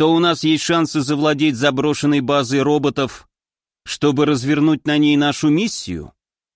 что у нас есть шансы завладеть заброшенной базой роботов, чтобы развернуть на ней нашу миссию?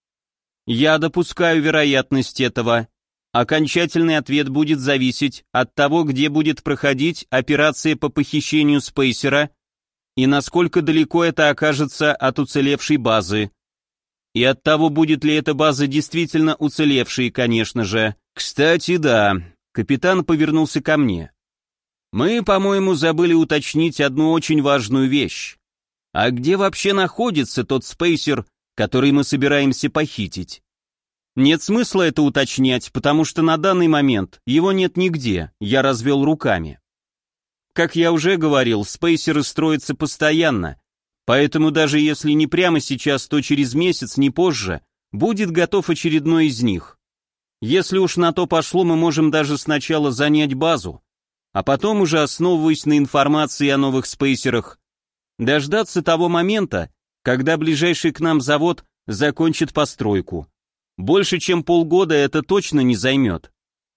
Я допускаю вероятность этого. Окончательный ответ будет зависеть от того, где будет проходить операция по похищению спейсера и насколько далеко это окажется от уцелевшей базы. И от того, будет ли эта база действительно уцелевшей, конечно же. Кстати, да, капитан повернулся ко мне. Мы, по-моему, забыли уточнить одну очень важную вещь. А где вообще находится тот спейсер, который мы собираемся похитить? Нет смысла это уточнять, потому что на данный момент его нет нигде, я развел руками. Как я уже говорил, спейсеры строятся постоянно, поэтому даже если не прямо сейчас, то через месяц, не позже, будет готов очередной из них. Если уж на то пошло, мы можем даже сначала занять базу, а потом уже, основываясь на информации о новых спейсерах, дождаться того момента, когда ближайший к нам завод закончит постройку. Больше чем полгода это точно не займет.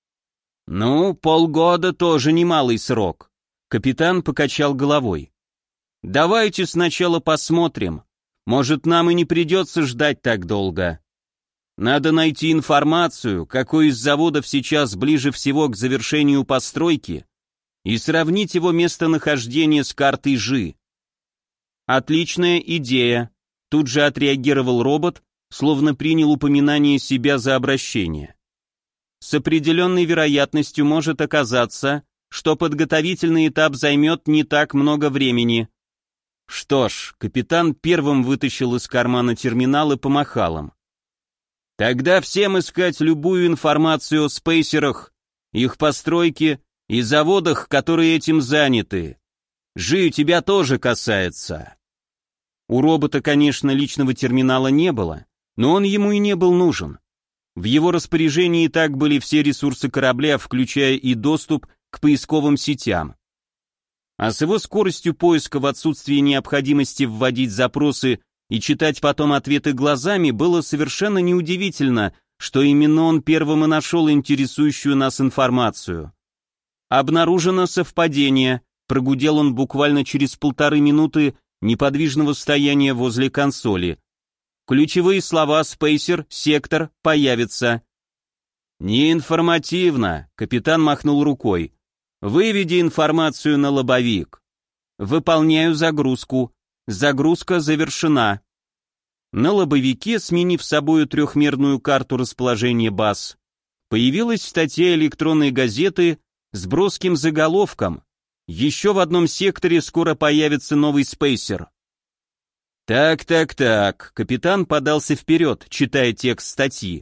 Ну, полгода тоже немалый срок. Капитан покачал головой. Давайте сначала посмотрим. Может, нам и не придется ждать так долго. Надо найти информацию, какой из заводов сейчас ближе всего к завершению постройки, и сравнить его местонахождение с картой Жи. Отличная идея. Тут же отреагировал робот, словно принял упоминание себя за обращение. С определенной вероятностью может оказаться, что подготовительный этап займет не так много времени. Что ж, капитан первым вытащил из кармана терминал и помахал им. Тогда всем искать любую информацию о спейсерах, их постройке и заводах, которые этим заняты. Жи, тебя тоже касается. У робота, конечно, личного терминала не было, но он ему и не был нужен. В его распоряжении и так были все ресурсы корабля, включая и доступ к поисковым сетям. А с его скоростью поиска в отсутствии необходимости вводить запросы и читать потом ответы глазами было совершенно неудивительно, что именно он первым и нашел интересующую нас информацию. Обнаружено совпадение, прогудел он буквально через 1,5 минуты неподвижного стояния возле консоли. Ключевые слова «спейсер», «сектор» появятся. «Неинформативно», — капитан махнул рукой. «Выведи информацию на лобовик». «Выполняю загрузку. Загрузка завершена». На лобовике, сменив собою трехмерную карту расположения баз, появилась статья электронной газеты с броским заголовком «Еще в одном секторе скоро появится новый спейсер». Так, капитан подался вперед, читая текст статьи.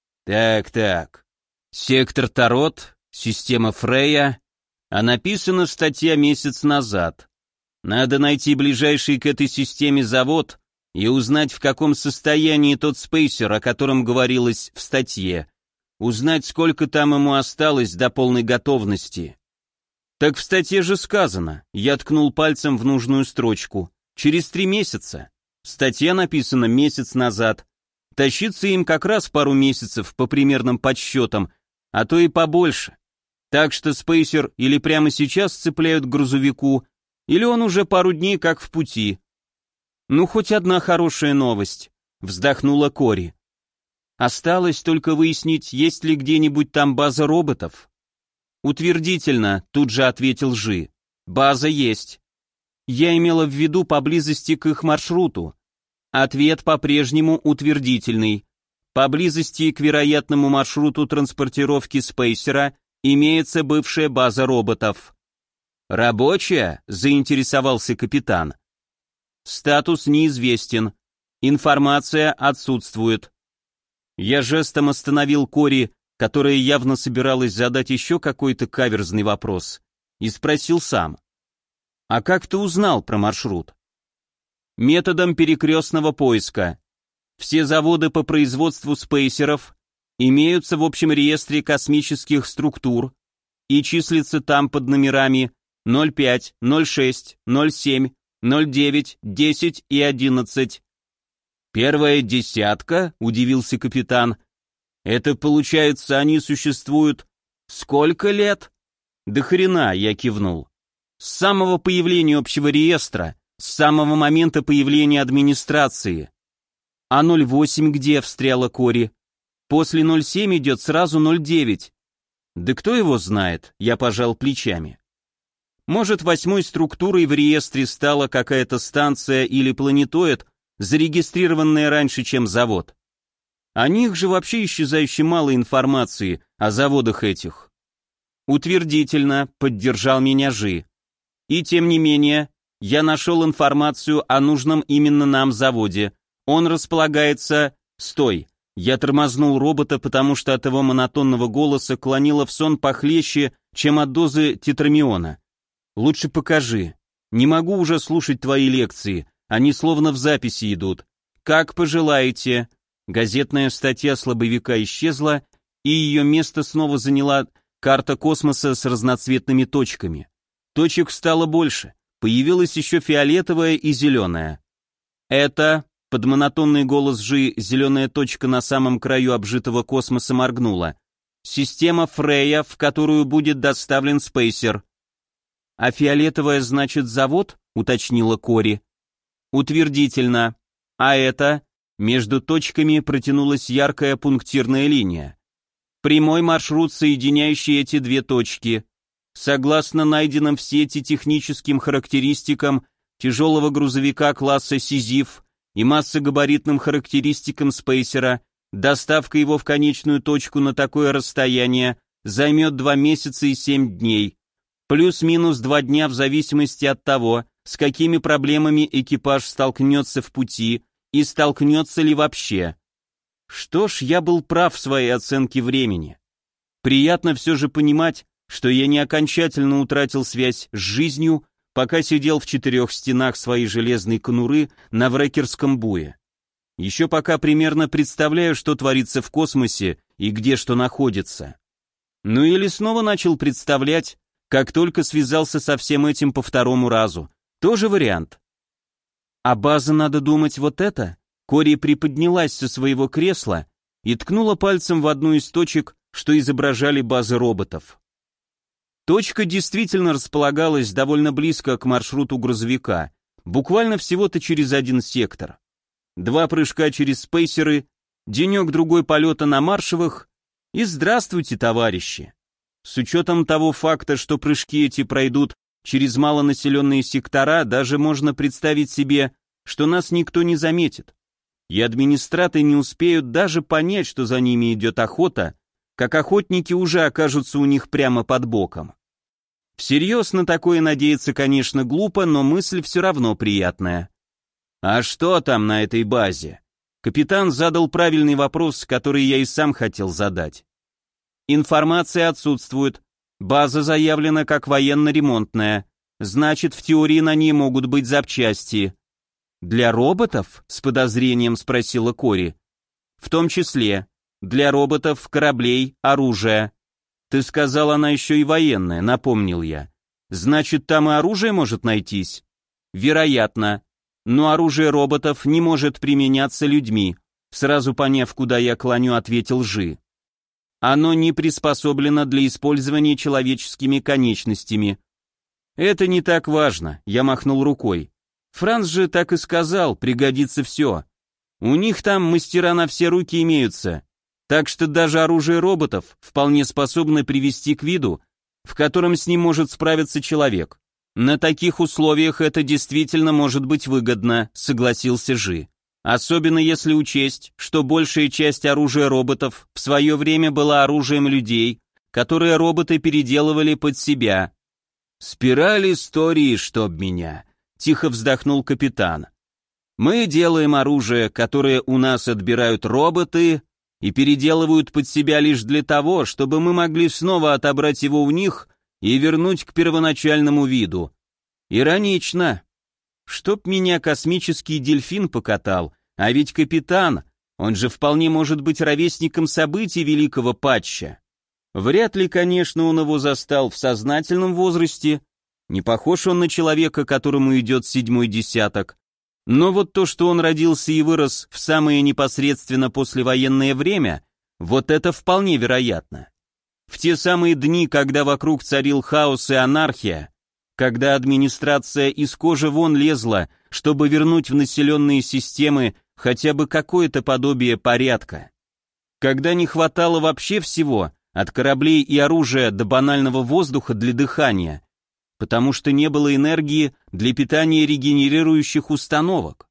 Так, сектор Тарот, система Фрея, а написана статья месяц назад. Надо найти ближайший к этой системе завод и узнать, в каком состоянии тот спейсер, о котором говорилось в статье, узнать, сколько там ему осталось до полной готовности. Так в статье же сказано, я ткнул пальцем в нужную строчку. Через 3 месяца. Статья написана месяц назад. Тащиться им как раз пару месяцев по примерным подсчетам, а то и побольше. Так что спейсер или прямо сейчас цепляют к грузовику, или он уже пару дней как в пути. Ну, хоть одна хорошая новость, вздохнула Кори. Осталось только выяснить, есть ли где-нибудь там база роботов. Утвердительно, тут же ответил Жи. База есть. Я имела в виду поблизости к их маршруту. Ответ по-прежнему утвердительный. Поблизости к вероятному маршруту транспортировки спейсера имеется бывшая база роботов. «Рабочая?» — заинтересовался капитан. «Статус неизвестен. Информация отсутствует». Я жестом остановил Кори, которая явно собиралась задать еще какой-то каверзный вопрос, и спросил сам. «А как ты узнал про маршрут?» «Методом перекрестного поиска. Все заводы по производству спейсеров имеются в общем реестре космических структур и числятся там под номерами 05, 06, 07, 09, 10 и 11. «Первая десятка?» — удивился капитан. «Это, получается, они существуют сколько лет?» «Да хрена», — я кивнул. С самого появления общего реестра, с самого момента появления администрации. А 08 где, встряла Кори? После 07 идет сразу 09. Да кто его знает, я пожал плечами. Может, 8-й структурой в реестре стала какая-то станция или планетоид, зарегистрированная раньше, чем завод. О них же вообще исчезающе мало информации, о заводах этих. Утвердительно поддержал меня Жи. И тем не менее, я нашел информацию о нужном именно нам заводе. Он располагается... Стой! Я тормознул робота, потому что от его монотонного голоса клонило в сон похлеще, чем от дозы тетрамиона. Лучше покажи. Не могу уже слушать твои лекции, они словно в записи идут. Как пожелаете. Газетная статья слабовика исчезла, и ее место снова заняла карта космоса с разноцветными точками. Точек стало больше, появилась еще фиолетовая и зеленая. Это, под монотонный голос Жи, зеленая точка на самом краю обжитого космоса моргнула. Система Фрея, в которую будет доставлен спейсер. А фиолетовая значит завод, уточнила Кори. Утвердительно. А это... Между точками протянулась яркая пунктирная линия. Прямой маршрут, соединяющий эти две точки. Согласно найденным в сети техническим характеристикам тяжелого грузовика класса Сизиф и массогабаритным характеристикам спейсера, доставка его в конечную точку на такое расстояние займет 2 месяца и 7 дней, плюс-минус 2 дня в зависимости от того, с какими проблемами экипаж столкнется в пути и столкнется ли вообще. Что ж, я был прав в своей оценке времени. Приятно все же понимать, что я не окончательно утратил связь с жизнью, пока сидел в 4 стенах своей железной конуры на врекерском буе. Еще пока примерно представляю, что творится в космосе и где что находится. Ну или снова начал представлять, как только связался со всем этим по второму разу. Тоже вариант. А база, надо думать, вот это? Кори приподнялась со своего кресла и ткнула пальцем в одну из точек, что изображали базы роботов. Точка действительно располагалась довольно близко к маршруту грузовика, буквально всего-то через 1 сектор. 2 прыжка через спейсеры, денек-другой полета на маршевых, и здравствуйте, товарищи. С учетом того факта, что прыжки эти пройдут через малонаселенные сектора, даже можно представить себе, что нас никто не заметит. И администраторы не успеют даже понять, что за ними идет охота, как охотники уже окажутся у них прямо под боком. Всерьез на такое надеяться, конечно, глупо, но мысль все равно приятная. А что там на этой базе? Капитан задал правильный вопрос, который я и сам хотел задать. Информация отсутствует. База заявлена как военно-ремонтная, значит, в теории на ней могут быть запчасти. Для роботов? С подозрением спросила Кори. В том числе. Для роботов, кораблей, оружия. Ты сказал, она еще и военная, напомнил я. Значит, там и оружие может найтись? Вероятно. Но оружие роботов не может применяться людьми. Сразу поняв, куда я клоню, ответил Жи. Оно не приспособлено для использования человеческими конечностями. Это не так важно, я махнул рукой. Франц же так и сказал, пригодится все. У них там мастера на все руки имеются, так что даже оружие роботов вполне способно привести к виду, в котором с ним может справиться человек. На таких условиях это действительно может быть выгодно, согласился Жи. Особенно если учесть, что большая часть оружия роботов в свое время была оружием людей, которые роботы переделывали под себя. «Спираль истории, чтоб меня», — тихо вздохнул капитан. «Мы делаем оружие, которое у нас отбирают роботы и переделывают под себя лишь для того, чтобы мы могли снова отобрать его у них и вернуть к первоначальному виду. Иронично. Чтоб меня космический дельфин покатал, а ведь капитан, он же вполне может быть ровесником событий великого патча. Вряд ли, конечно, он его застал в сознательном возрасте, не похож он на человека, которому идет 7-й десяток, но вот то, что он родился и вырос в самое непосредственно послевоенное время, вот это вполне вероятно. В те самые дни, когда вокруг царил хаос и анархия, когда администрация из кожи вон лезла, чтобы вернуть в населенные системы хотя бы какое-то подобие порядка. Когда не хватало вообще всего, от кораблей и оружия до банального воздуха для дыхания, потому что не было энергии для питания регенерирующих установок.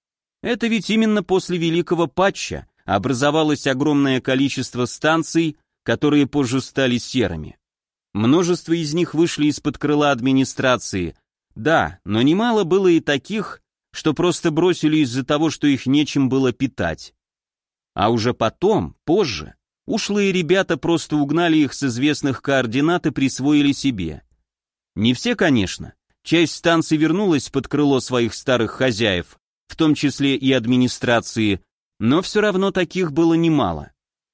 Это ведь именно после Великого Патча образовалось огромное количество станций, которые позже стали серыми. Множество из них вышли из-под крыла администрации, да, но немало было и таких, что просто бросили из-за того, что их нечем было питать. А уже потом, позже, ушлые ребята просто угнали их с известных координат и присвоили себе. Не все, конечно, часть станций вернулась под крыло своих старых хозяев, в том числе и администрации, но все равно таких было немало.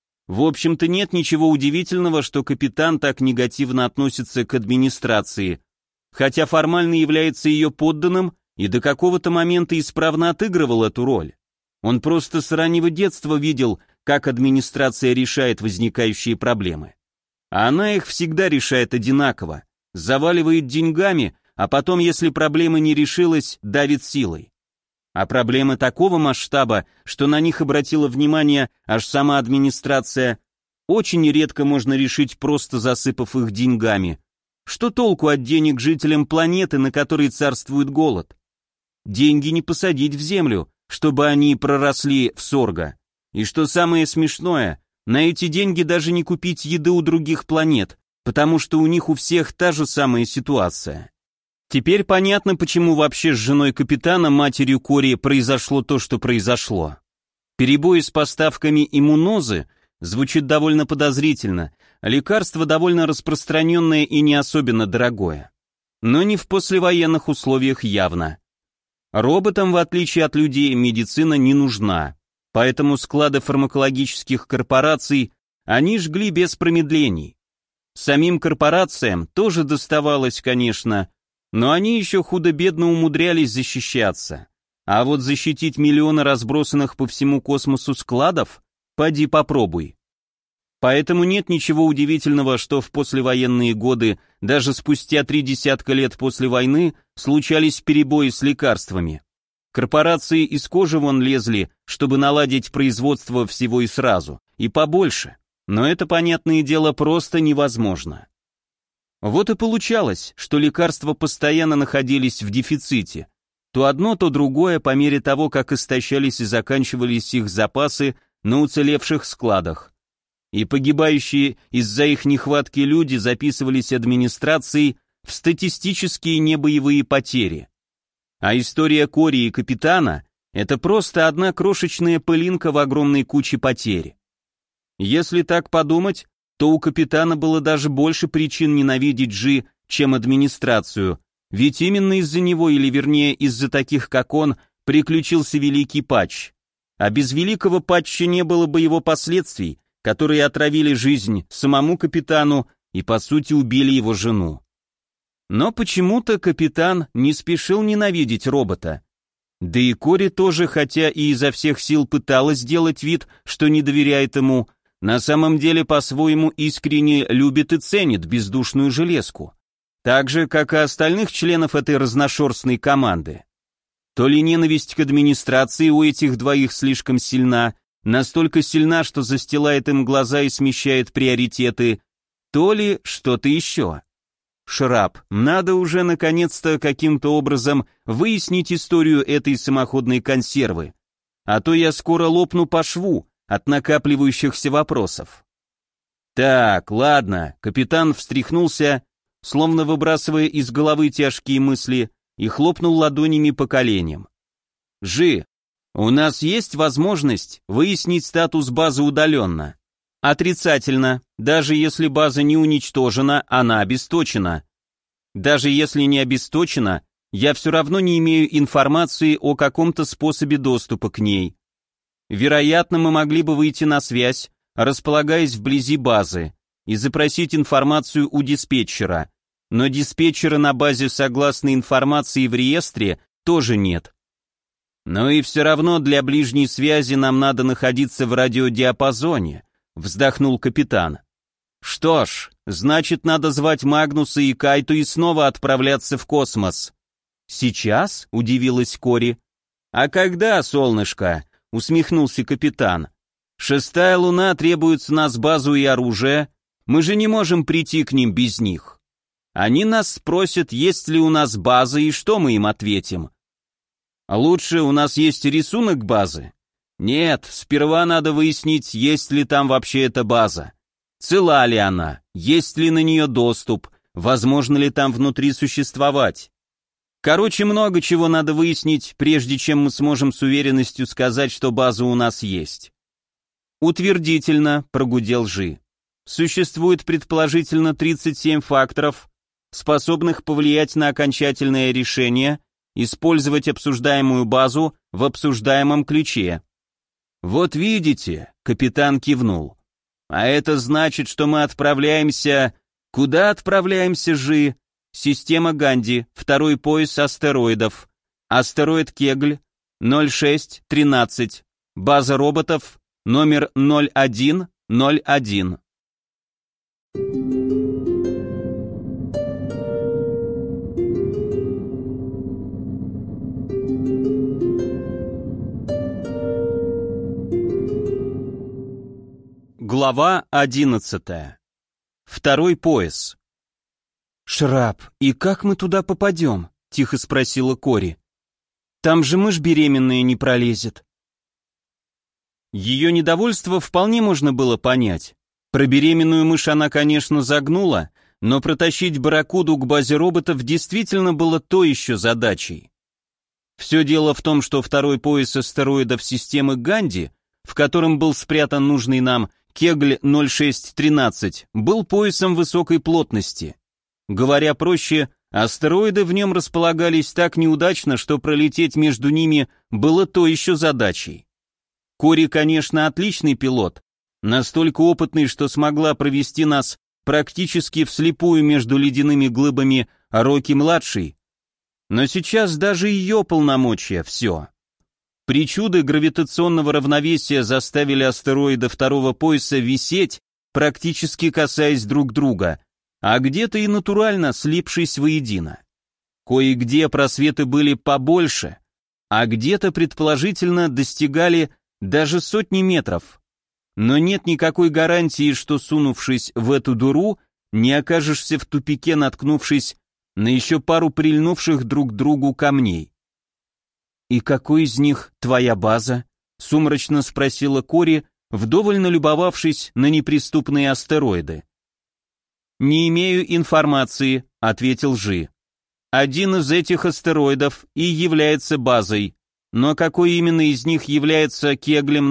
В общем-то, нет ничего удивительного, что капитан так негативно относится к администрации, хотя формально является ее подданным и до какого-то момента исправно отыгрывал эту роль. Он просто с раннего детства видел, как администрация решает возникающие проблемы. А она их всегда решает одинаково, заваливает деньгами, а потом, если проблема не решилась, давит силой. А проблемы такого масштаба, что на них обратила внимание аж сама администрация, очень редко можно решить, просто засыпав их деньгами. Что толку от денег жителям планеты, на которой царствует голод? Деньги не посадить в землю, чтобы они проросли в сорго. И что самое смешное, на эти деньги даже не купить еды у других планет, потому что у них у всех та же самая ситуация. Теперь понятно, почему вообще с женой капитана, матерью Кори, произошло то, что произошло. Перебои с поставками иммунозы звучит довольно подозрительно, лекарство довольно распространенное и не особенно дорогое. Но не в послевоенных условиях явно. Роботам, в отличие от людей, медицина не нужна, поэтому склады фармакологических корпораций они жгли без промедлений. Самим корпорациям тоже доставалось, конечно, но они еще худо-бедно умудрялись защищаться. А вот защитить миллионы разбросанных по всему космосу складов, поди попробуй. Поэтому нет ничего удивительного, что в послевоенные годы, даже спустя 3 десятка лет после войны, случались перебои с лекарствами. Корпорации из кожи вон лезли, чтобы наладить производство всего и сразу, и побольше. Но это, понятное дело, просто невозможно. Вот и получалось, что лекарства постоянно находились в дефиците. То одно, то другое по мере того, как истощались и заканчивались их запасы на уцелевших складах. И погибающие из-за их нехватки люди записывались администрацией в статистические небоевые потери. А история Кори и капитана — это просто одна крошечная пылинка в огромной куче потерь. Если так подумать, то у капитана было даже больше причин ненавидеть Джи, чем администрацию, ведь именно из-за него, или вернее из-за таких как он, приключился Великий Патч. А без Великого Патча не было бы его последствий, которые отравили жизнь самому капитану и по сути убили его жену. Но почему-то капитан не спешил ненавидеть робота. Да и Кори тоже, хотя и изо всех сил пыталась сделать вид, что не доверяет ему, на самом деле по-своему искренне любит и ценит бездушную железку. Так же, как и остальных членов этой разношерстной команды. То ли ненависть к администрации у этих двоих слишком сильна, настолько сильна, что застилает им глаза и смещает приоритеты, то ли что-то еще. Шраб, надо уже наконец-то каким-то образом выяснить историю этой самоходной консервы, а то я скоро лопну по шву от накапливающихся вопросов. Так, ладно, капитан встряхнулся, словно выбрасывая из головы тяжкие мысли, и хлопнул ладонями по коленям. Жи, у нас есть возможность выяснить статус базы удаленно? Отрицательно. Даже если база не уничтожена, она обесточена. Даже если не обесточена, я все равно не имею информации о каком-то способе доступа к ней. Вероятно, мы могли бы выйти на связь, располагаясь вблизи базы, и запросить информацию у диспетчера. Но диспетчера на базе согласно информации в реестре тоже нет. Но и все равно для ближней связи нам надо находиться в радиодиапазоне, вздохнул капитан. Что ж, значит, надо звать Магнуса и Кайту и снова отправляться в космос. Сейчас? Удивилась Кори. А когда, солнышко? Усмехнулся капитан. 6-я луна требует с нас базу и оружие. Мы же не можем прийти к ним без них. Они нас спросят, есть ли у нас база и что мы им ответим. Лучше у нас есть рисунок базы. Нет, сперва надо выяснить, есть ли там вообще эта база. Цела ли она, есть ли на нее доступ, возможно ли там внутри существовать. Короче, много чего надо выяснить, прежде чем мы сможем с уверенностью сказать, что база у нас есть. Утвердительно, прогудел Жи. Существует предположительно 37 факторов, способных повлиять на окончательное решение, использовать обсуждаемую базу в обсуждаемом ключе. Вот видите, капитан кивнул. А это значит, что мы отправляемся... Куда отправляемся, Жи? Система Ганди, 2-й пояс астероидов. Астероид Кегль, 0613. База роботов, номер 0101. Глава 11. 2-й пояс. «Шрап, и как мы туда попадем?» — тихо спросила Кори. «Там же мышь беременная не пролезет». Ее недовольство вполне можно было понять. Про беременную мышь она, конечно, загнула, но протащить барракуду к базе роботов действительно было то еще задачей. Все дело в том, что 2-й пояс астероидов системы Ганди, в котором был спрятан нужный нам Кегль 0613, был поясом высокой плотности. Говоря проще, астероиды в нем располагались так неудачно, что пролететь между ними было то еще задачей. Кори, конечно, отличный пилот, настолько опытный, что смогла провести нас практически вслепую между ледяными глыбами Рокки-младший, но сейчас даже ее полномочия все. Причуды гравитационного равновесия заставили астероиды 2-го пояса висеть, практически касаясь друг друга, а где-то и натурально слипшись воедино. Кое-где просветы были побольше, а где-то предположительно достигали даже сотни метров. Но нет никакой гарантии, что, сунувшись в эту дыру, не окажешься в тупике, наткнувшись на еще пару прильнувших друг к другу камней. «И какой из них твоя база?» — сумрачно спросила Кори, вдоволь налюбовавшись на неприступные астероиды. «Не имею информации», — ответил Жи. «Один из этих астероидов и является базой, но какой именно из них является Кеглем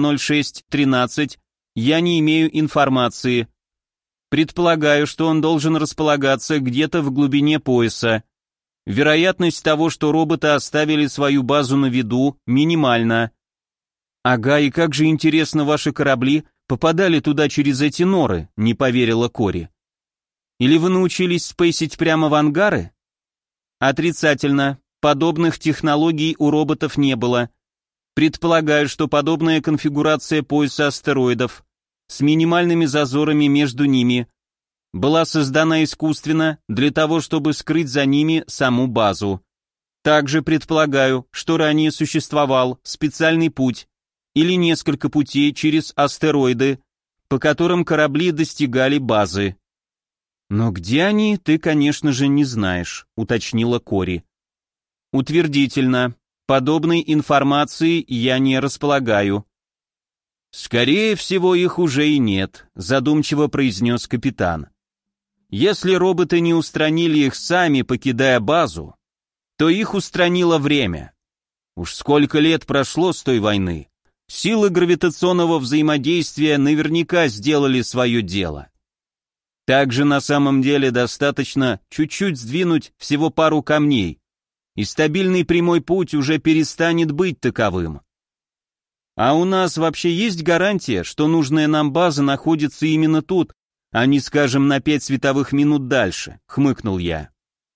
0613, я не имею информации. Предполагаю, что он должен располагаться где-то в глубине пояса. Вероятность того, что роботы оставили свою базу на виду, минимальна». «Ага, и как же интересно ваши корабли попадали туда через эти норы», — не поверила Кори. «Или вы научились спейсить прямо в ангары?» «Отрицательно. Подобных технологий у роботов не было. Предполагаю, что подобная конфигурация пояса астероидов с минимальными зазорами между ними была создана искусственно для того, чтобы скрыть за ними саму базу. Также предполагаю, что ранее существовал специальный путь или несколько путей через астероиды, по которым корабли достигали базы». «Но где они, ты, конечно же, не знаешь», — уточнила Кори. «Утвердительно. Подобной информации я не располагаю». «Скорее всего, их уже и нет», — задумчиво произнес капитан. «Если роботы не устранили их сами, покидая базу, то их устранило время. Уж сколько лет прошло с той войны. Силы гравитационного взаимодействия наверняка сделали свое дело. Также на самом деле достаточно чуть-чуть сдвинуть всего пару камней, и стабильный прямой путь уже перестанет быть таковым. А у нас вообще есть гарантия, что нужная нам база находится именно тут, а не, скажем, на 5 световых минут дальше», — хмыкнул я.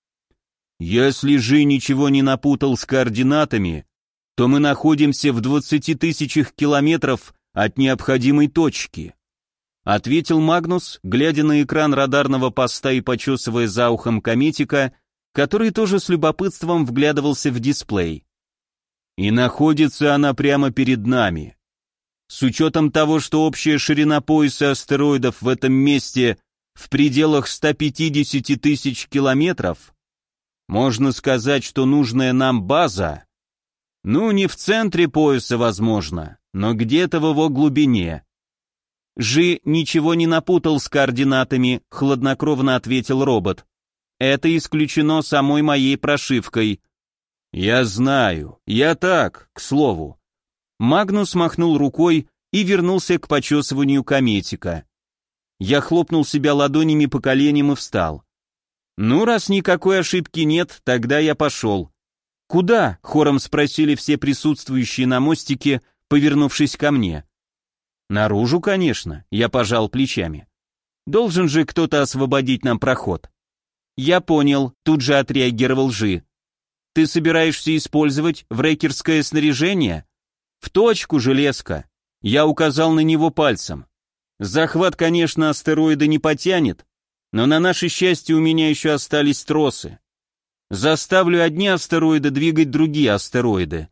«Если Жи ничего не напутал с координатами, то мы находимся в 20 000 километров от необходимой точки. ответил Магнус, глядя на экран радарного поста и почесывая за ухом кометика, который тоже с любопытством вглядывался в дисплей. И находится она прямо перед нами. С учетом того, что общая ширина пояса астероидов в этом месте в пределах 150 тысяч километров, можно сказать, что нужная нам база, ну, не в центре пояса, возможно, но где-то в его глубине. Жи ничего не напутал с координатами, хладнокровно ответил робот. Это исключено самой моей прошивкой. Я знаю, я так, к слову. Магнус махнул рукой и вернулся к почесыванию кометика. Я хлопнул себя ладонями по коленям и встал. Ну, раз никакой ошибки нет, тогда я пошел. Куда? Хором спросили все присутствующие на мостике, повернувшись ко мне. Наружу, конечно, я пожал плечами. Должен же кто-то освободить нам проход. Я понял, тут же отреагировал Жи. Ты собираешься использовать врекерское снаряжение? В точку, железка. Я указал на него пальцем. Захват, конечно, астероида не потянет, но на наше счастье у меня еще остались тросы. Заставлю одни астероиды двигать другие астероиды.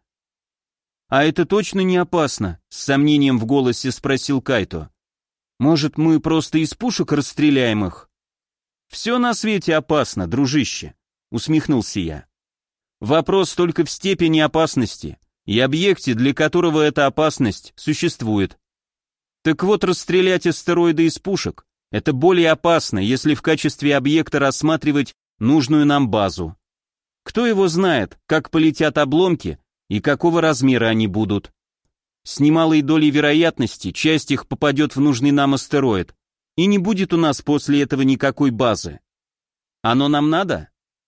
А это точно не опасно? С сомнением в голосе спросил Кайто. Может, мы просто из пушек расстреляем их? Все на свете опасно, дружище, усмехнулся я. Вопрос только в степени опасности и объекте, для которого эта опасность существует. Так вот, расстрелять астероиды из пушек — это более опасно, если в качестве объекта рассматривать нужную нам базу. Кто его знает, как полетят обломки и какого размера они будут. С немалой долей вероятности часть их попадет в нужный нам астероид, и не будет у нас после этого никакой базы. Оно нам надо?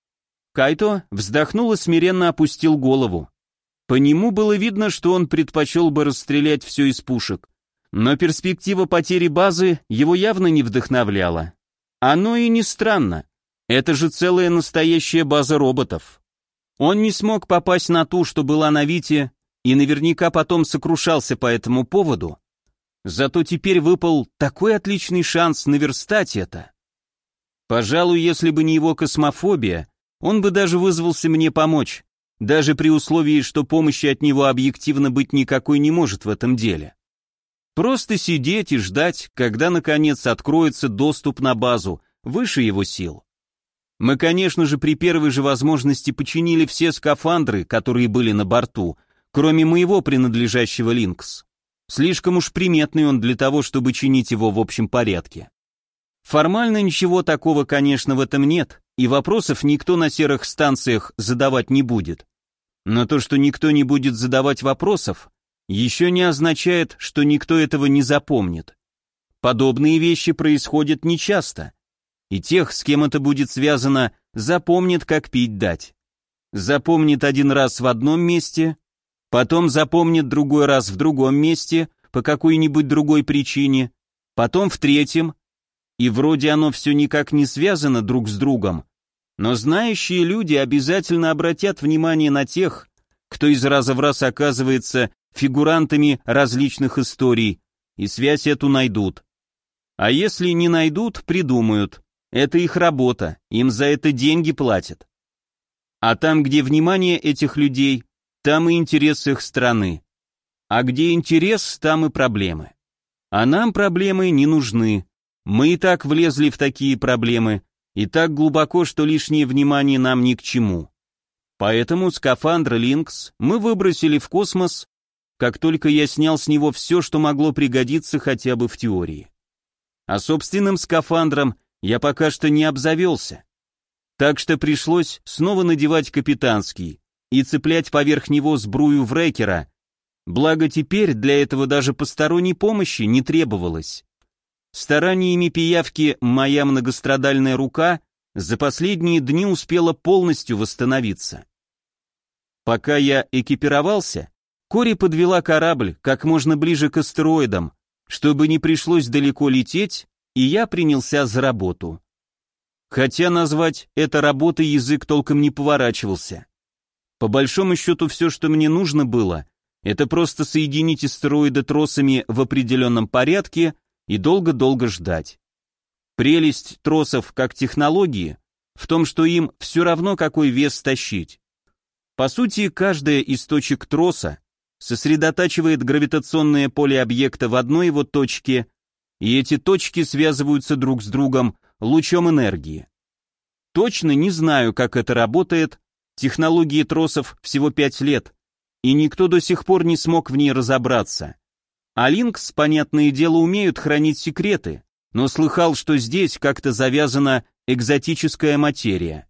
Кайто вздохнул и смиренно опустил голову. По нему было видно, что он предпочел бы расстрелять все из пушек, но перспектива потери базы его явно не вдохновляла. Оно и не странно. Это же целая настоящая база роботов. Он не смог попасть на ту, что была на Вите, и наверняка потом сокрушался по этому поводу. Зато теперь выпал такой отличный шанс наверстать это. Пожалуй, если бы не его космофобия, он бы даже вызвался мне помочь, даже при условии, что помощи от него объективно быть никакой не может в этом деле. Просто сидеть и ждать, когда наконец откроется доступ на базу, выше его сил. Мы, конечно же, при первой же возможности починили все скафандры, которые были на борту, кроме моего, принадлежащего Линкс. Слишком уж приметный он для того, чтобы чинить его в общем порядке. Формально ничего такого, конечно, в этом нет, и вопросов никто на серых станциях задавать не будет. Но то, что никто не будет задавать вопросов, еще не означает, что никто этого не запомнит. Подобные вещи происходят нечасто, и тех, с кем это будет связано, запомнят, как пить дать. Запомнит один раз в одном месте, потом запомнит другой раз в другом месте, по какой-нибудь другой причине, потом в третьем, и вроде оно все никак не связано друг с другом, но знающие люди обязательно обратят внимание на тех, кто из раза в раз оказывается фигурантами различных историй, и связь эту найдут. А если не найдут, придумают. Это их работа, им за это деньги платят. А там, где внимание этих людей, там и интерес их страны. А где интерес, там и проблемы. А нам проблемы не нужны. Мы и так влезли в такие проблемы, и так глубоко, что лишнее внимание нам ни к чему. Поэтому скафандр Линкс мы выбросили в космос, как только я снял с него все, что могло пригодиться хотя бы в теории. А собственным скафандром я пока что не обзавелся. Так что пришлось снова надевать капитанский и цеплять поверх него сбрую врекера, благо теперь для этого даже посторонней помощи не требовалось. Стараниями пиявки моя многострадальная рука за последние дни успела полностью восстановиться. Пока я экипировался, Кори подвела корабль как можно ближе к астероидам, чтобы не пришлось далеко лететь, и я принялся за работу. Хотя назвать это работой язык толком не поворачивался. По большому счету все, что мне нужно было, это просто соединить астероиды тросами в определенном порядке и долго-долго ждать. Прелесть тросов как технологии в том, что им все равно какой вес тащить. По сути, каждая из точек троса сосредотачивает гравитационное поле объекта в одной его точке, и эти точки связываются друг с другом лучом энергии. Точно не знаю, как это работает, технологии тросов всего 5 лет, и никто до сих пор не смог в ней разобраться. А Линкс, понятное дело, умеют хранить секреты, но слыхал, что здесь как-то завязана экзотическая материя.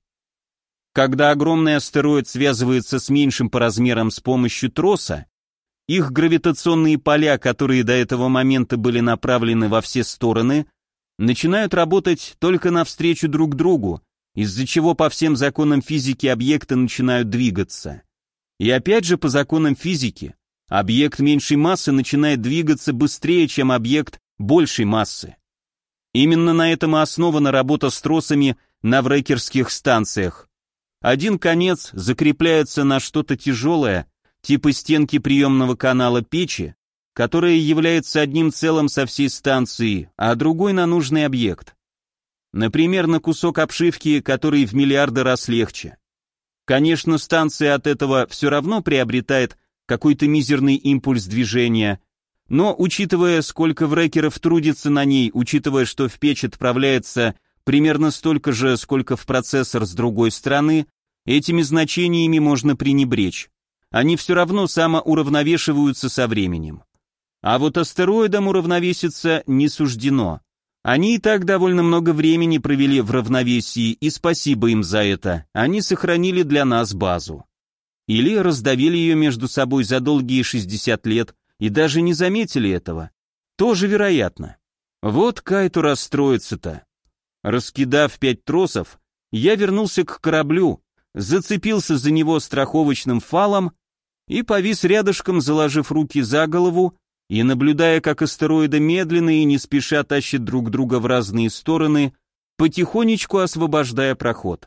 Когда огромный астероид связывается с меньшим по размерам с помощью троса, их гравитационные поля, которые до этого момента были направлены во все стороны, начинают работать только навстречу друг другу, из-за чего по всем законам физики объекты начинают двигаться. И опять же по законам физики, объект меньшей массы начинает двигаться быстрее, чем объект большей массы. Именно на этом и основана работа с тросами на врекерских станциях. Один конец закрепляется на что-то тяжелое, типа стенки приемного канала печи, которая является одним целым со всей станцией, а другой на нужный объект. Например, на кусок обшивки, который в миллиарды раз легче. Конечно, станция от этого все равно приобретает какой-то мизерный импульс движения, но, учитывая, сколько врекеров трудится на ней, учитывая, что в печь отправляется примерно столько же, сколько в процессор с другой стороны, этими значениями можно пренебречь. Они все равно самоуравновешиваются со временем. А вот астероидам уравновеситься не суждено. Они и так довольно много времени провели в равновесии, и спасибо им за это, они сохранили для нас базу. Или раздавили ее между собой за долгие 60 лет и даже не заметили этого. Тоже вероятно. Вот Кайту расстроится-то. Раскидав 5 тросов, я вернулся к кораблю, зацепился за него страховочным фалом и повис рядышком, заложив руки за голову и наблюдая, как астероиды медленно и не спеша тащат друг друга в разные стороны, потихонечку освобождая проход.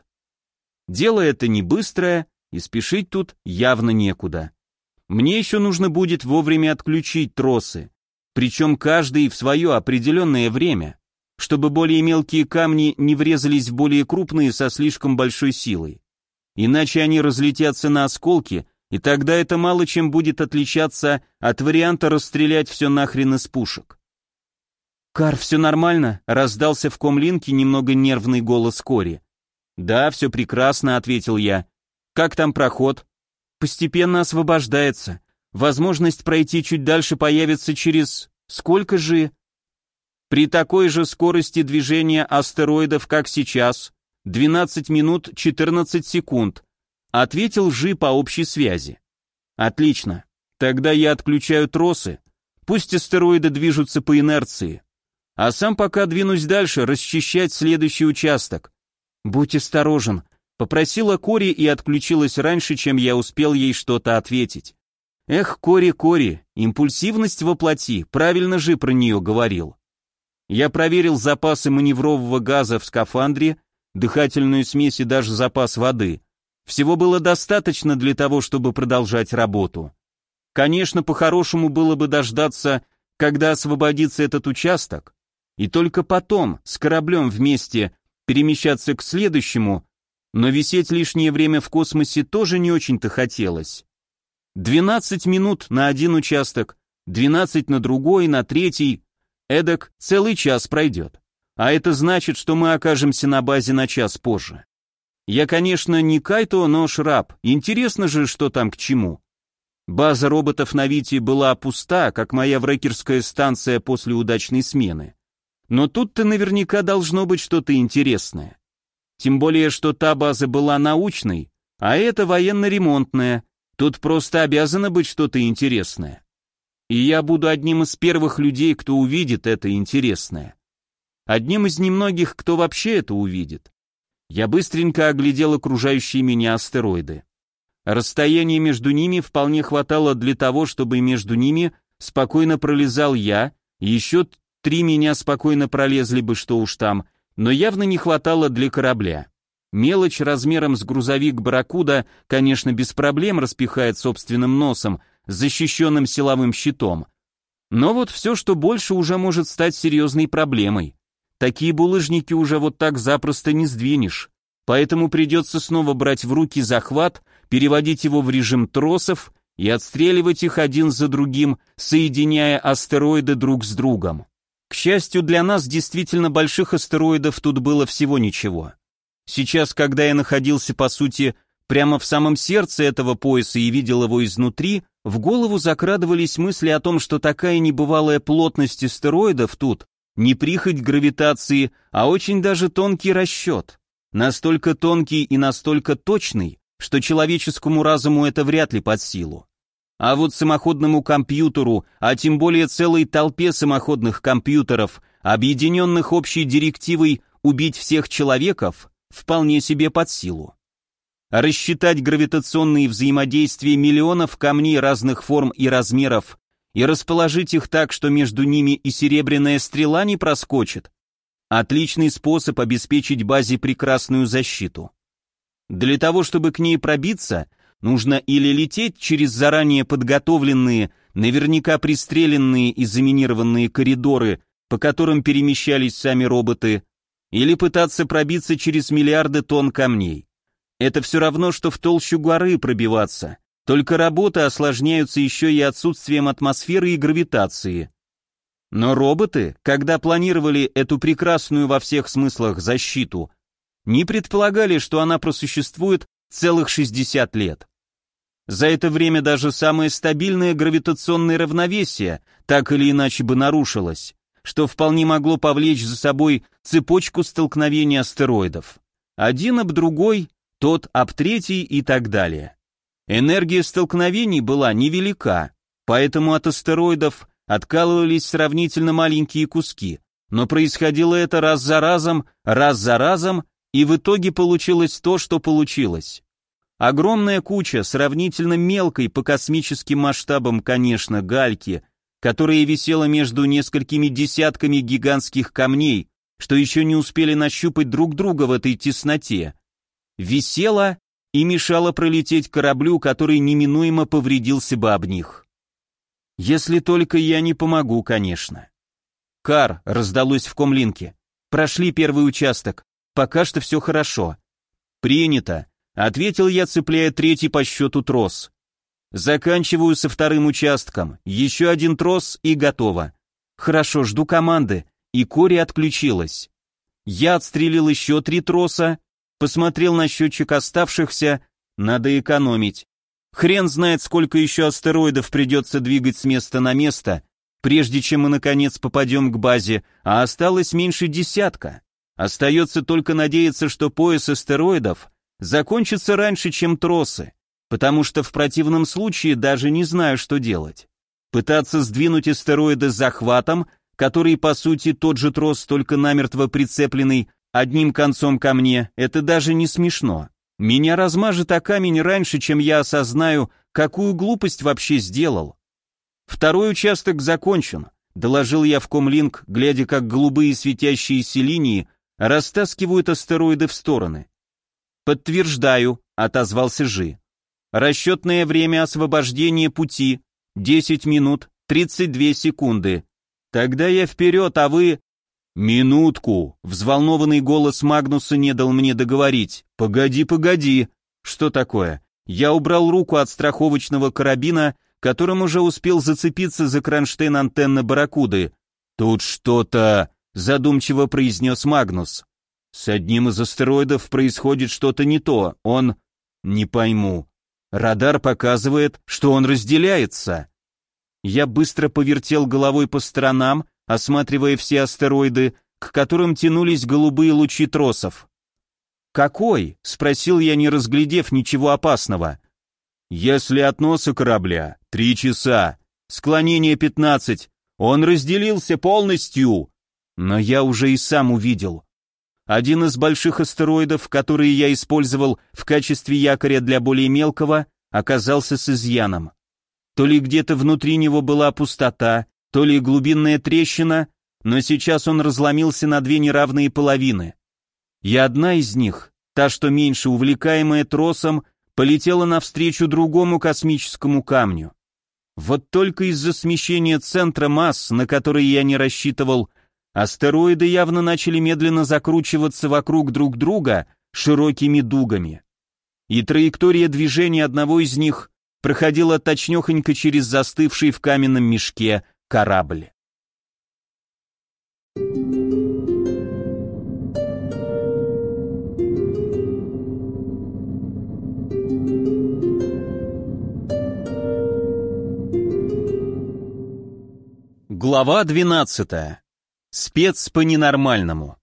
Дело это не быстрое, и спешить тут явно некуда. Мне еще нужно будет вовремя отключить тросы, причем каждый в свое определенное время, чтобы более мелкие камни не врезались в более крупные со слишком большой силой. Иначе они разлетятся на осколки, и тогда это мало чем будет отличаться от варианта расстрелять все нахрен из пушек. «Кар, все нормально?» — раздался в комлинке немного нервный голос Кори. «Да, все прекрасно», — ответил я. «Как там проход?» «Постепенно освобождается. Возможность пройти чуть дальше появится через... Сколько же?» «При такой же скорости движения астероидов, как сейчас, 12 минут 14 секунд», ответил Жи по общей связи. «Отлично. Тогда я отключаю тросы. Пусть астероиды движутся по инерции. А сам пока двинусь дальше, расчищать следующий участок. Будь осторожен», попросила Кори и отключилась раньше, чем я успел ей что-то ответить. Эх, Кори, импульсивность воплоти, правильно Жи про нее говорил. Я проверил запасы маневрового газа в скафандре, дыхательную смесь и даже запас воды. Всего было достаточно для того, чтобы продолжать работу. Конечно, по-хорошему было бы дождаться, когда освободится этот участок, и только потом с кораблем вместе перемещаться к следующему, но висеть лишнее время в космосе тоже не очень-то хотелось. 12 минут на один участок, 12 на другой, на третий, эдак целый час пройдет. А это значит, что мы окажемся на базе на час позже. Я, конечно, не Кайто, но Шраб. Интересно же, что там к чему. База роботов на Вите была пуста, как моя врекерская станция после удачной смены. Но тут-то наверняка должно быть что-то интересное. Тем более, что та база была научной, а эта военно-ремонтная. Тут просто обязано быть что-то интересное. И я буду одним из первых людей, кто увидит это интересное. Одним из немногих, кто вообще это увидит. Я быстренько оглядел окружающие меня астероиды. Расстояние между ними вполне хватало для того, чтобы между ними спокойно пролезал я, и еще 3 меня спокойно пролезли бы, что уж там, но явно не хватало для корабля. Мелочь размером с грузовик «Барракуда», конечно, без проблем распихает собственным носом, защищенным силовым щитом. Но вот все, что больше, уже может стать серьезной проблемой. Такие булыжники уже вот так запросто не сдвинешь. Поэтому придется снова брать в руки захват, переводить его в режим тросов и отстреливать их один за другим, соединяя астероиды друг с другом. К счастью для нас, действительно больших астероидов тут было всего ничего. Сейчас, когда я находился, по сути, прямо в самом сердце этого пояса и видел его изнутри, в голову закрадывались мысли о том, что такая небывалая плотность астероидов тут не прихоть гравитации, а очень даже тонкий расчет. Настолько тонкий и настолько точный, что человеческому разуму это вряд ли под силу. А вот самоходному компьютеру, а тем более целой толпе самоходных компьютеров, объединенных общей директивой убить всех человеков, вполне себе под силу. Рассчитать гравитационные взаимодействия миллионов камней разных форм и размеров и расположить их так, что между ними и серебряная стрела не проскочит. Отличный способ обеспечить базе прекрасную защиту. Для того, чтобы к ней пробиться, нужно или лететь через заранее подготовленные, наверняка пристреленные и заминированные коридоры, по которым перемещались сами роботы, или пытаться пробиться через миллиарды тонн камней. Это все равно, что в толщу горы пробиваться, только работы осложняются еще и отсутствием атмосферы и гравитации. Но роботы, когда планировали эту прекрасную во всех смыслах защиту, не предполагали, что она просуществует целых 60 лет. За это время даже самое стабильное гравитационное равновесие так или иначе бы нарушилось, что вполне могло повлечь за собой цепочку столкновений астероидов. Один об другой, тот об третий и так далее. Энергия столкновений была невелика, поэтому от астероидов откалывались сравнительно маленькие куски, но происходило это раз за разом, и в итоге получилось то, что получилось. Огромная куча сравнительно мелкой по космическим масштабам, конечно, гальки, которая висела между несколькими десятками гигантских камней, что еще не успели нащупать друг друга в этой тесноте, висела и мешала пролететь кораблю, который неминуемо повредился бы об них. Если только я не помогу, конечно. «Кар», — раздалось в комлинке, — «прошли первый участок, пока что все хорошо». «Принято», — ответил я, цепляя третий по счету трос. «Заканчиваю со вторым участком, еще один трос и готово». «Хорошо, жду команды», и Кори отключилась. Я отстрелил еще 3 троса, посмотрел на счетчик оставшихся, надо экономить. Хрен знает, сколько еще астероидов придется двигать с места на место, прежде чем мы наконец попадем к базе, а осталось меньше 10. Остается только надеяться, что пояс астероидов закончится раньше, чем тросы, потому что в противном случае даже не знаю, что делать. Пытаться сдвинуть астероиды с захватом, который по сути тот же трос, только намертво прицепленный одним концом ко мне, это даже не смешно. Меня размажет о камень раньше, чем я осознаю, какую глупость вообще сделал. Второй участок закончен, доложил я в комлинк, глядя, как голубые светящиеся линии растаскивают астероиды в стороны. Подтверждаю, отозвался Жи. Расчетное время освобождения пути 10 минут 32 секунды. Тогда я вперед, а вы... «Минутку!» — взволнованный голос Магнуса не дал мне договорить. «Погоди!» «Что такое?» Я убрал руку от страховочного карабина, которым уже успел зацепиться за кронштейн антенны барракуды. «Тут что-то...» — задумчиво произнес Магнус. «С одним из астероидов происходит что-то не то. Он... Не пойму. Радар показывает, что он разделяется». Я быстро повертел головой по сторонам, осматривая все астероиды, к которым тянулись голубые лучи тросов. «Какой?» — спросил я, не разглядев ничего опасного. «Если от носа корабля 3 часа, склонение 15, он разделился полностью». Но я уже и сам увидел. Один из больших астероидов, которые я использовал в качестве якоря для более мелкого, оказался с изъяном. То ли где-то внутри него была пустота, то ли глубинная трещина, но сейчас он разломился на 2 неравные половины. И одна из них, та, что меньше, увлекаемая тросом, полетела навстречу другому космическому камню. Вот только из-за смещения центра масс, на который я не рассчитывал, астероиды явно начали медленно закручиваться вокруг друг друга широкими дугами. И траектория движения одного из них проходила точнёхонько через застывший в каменном мешке корабль. Глава 12. Спец по ненормальному.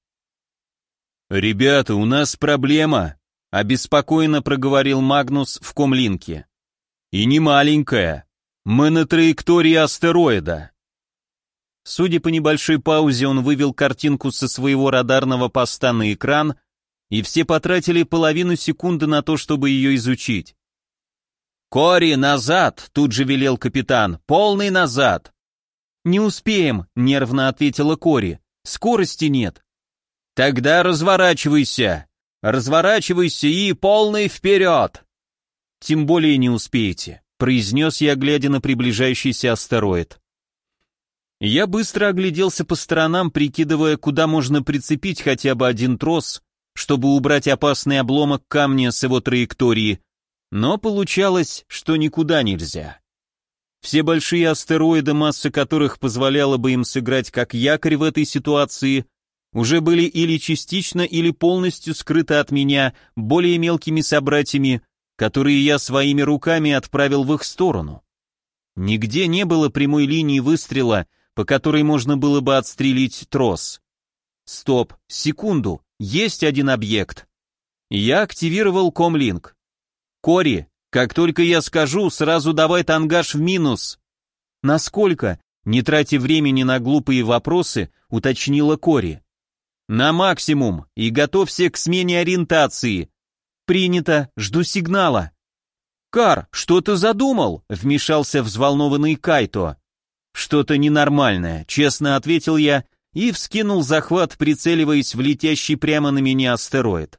«Ребята, у нас проблема», — обеспокоенно проговорил Магнус в комлинке. «И не маленькая. Мы на траектории астероида». Судя по небольшой паузе, он вывел картинку со своего радарного поста на экран, и все потратили половину секунды на то, чтобы ее изучить. «Кори, назад!» — тут же велел капитан. «Полный назад!» «Не успеем», — нервно ответила Кори. «Скорости нет». «Тогда разворачивайся! Разворачивайся и полный вперед!» «Тем более не успеете», — произнес я, глядя на приближающийся астероид. Я быстро огляделся по сторонам, прикидывая, куда можно прицепить хотя бы один трос, чтобы убрать опасный обломок камня с его траектории, но получалось, что никуда нельзя. Все большие астероиды, масса которых позволяла бы им сыграть как якорь в этой ситуации, уже были или частично, или полностью скрыты от меня более мелкими собратьями, которые я своими руками отправил в их сторону. Нигде не было прямой линии выстрела, по которой можно было бы отстрелить трос. Стоп, секунду, есть один объект. Я активировал комлинк. Кори, как только я скажу, сразу давай тангаж в минус. Насколько? Не тратя времени на глупые вопросы, уточнила Кори. На максимум, и готовься к смене ориентации. Принято, жду сигнала. Кар, что ты задумал? Вмешался взволнованный Кайто. Что-то ненормальное, честно ответил я и вскинул захват, прицеливаясь в летящий прямо на меня астероид.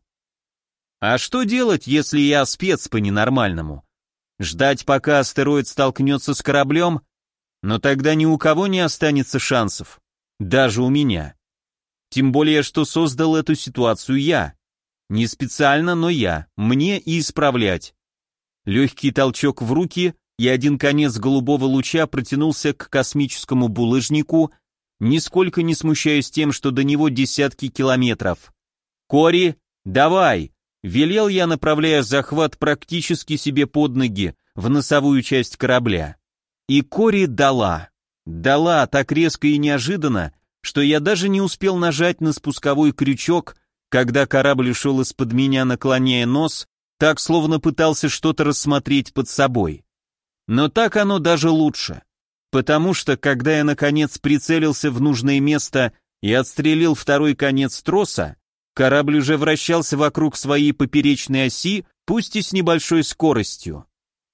А что делать, если я спец по ненормальному? Ждать, пока астероид столкнется с кораблем? Но тогда ни у кого не останется шансов. Даже у меня. Тем более, что создал эту ситуацию я. Не специально, но я. Мне и исправлять. Легкий толчок в руки, и один конец голубого луча протянулся к космическому булыжнику, нисколько не смущаясь тем, что до него десятки километров. «Кори, давай!» Велел я, направляя захват практически себе под ноги, в носовую часть корабля. И Кори дала. Дала так резко и неожиданно, что я даже не успел нажать на спусковой крючок, когда корабль ушел из-под меня, наклоняя нос, так словно пытался что-то рассмотреть под собой. Но так оно даже лучше. Потому что, когда я наконец прицелился в нужное место и отстрелил второй конец троса, корабль уже вращался вокруг своей поперечной оси, пусть и с небольшой скоростью.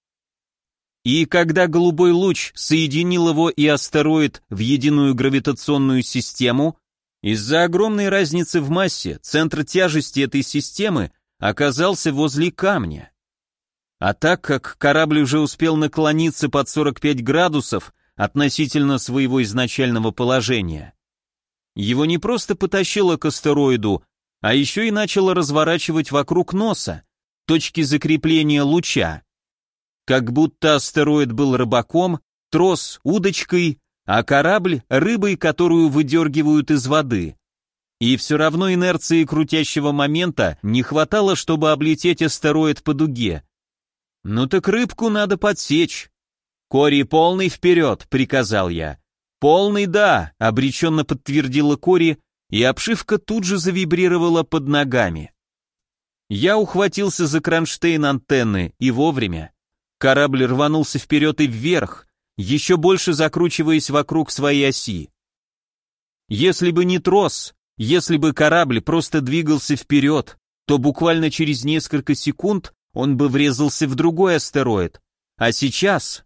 И когда голубой луч соединил его и астероид в единую гравитационную систему, из-за огромной разницы в массе центр тяжести этой системы оказался возле камня. А так как корабль уже успел наклониться под 45 градусов относительно своего изначального положения, его не просто потащило к астероиду, а еще и начало разворачивать вокруг носа, точки закрепления луча. Как будто астероид был рыбаком, трос — удочкой, а корабль — рыбой, которую выдергивают из воды. И все равно инерции крутящего момента не хватало, чтобы облететь астероид по дуге. Ну так рыбку надо подсечь. «Кори, полный вперед!» — приказал я. «Полный, да!» — обреченно подтвердила Кори, и обшивка тут же завибрировала под ногами. Я ухватился за кронштейн антенны, и вовремя. Корабль рванулся вперед и вверх, еще больше закручиваясь вокруг своей оси. Если бы не трос, если бы корабль просто двигался вперед, то буквально через несколько секунд он бы врезался в другой астероид. А сейчас,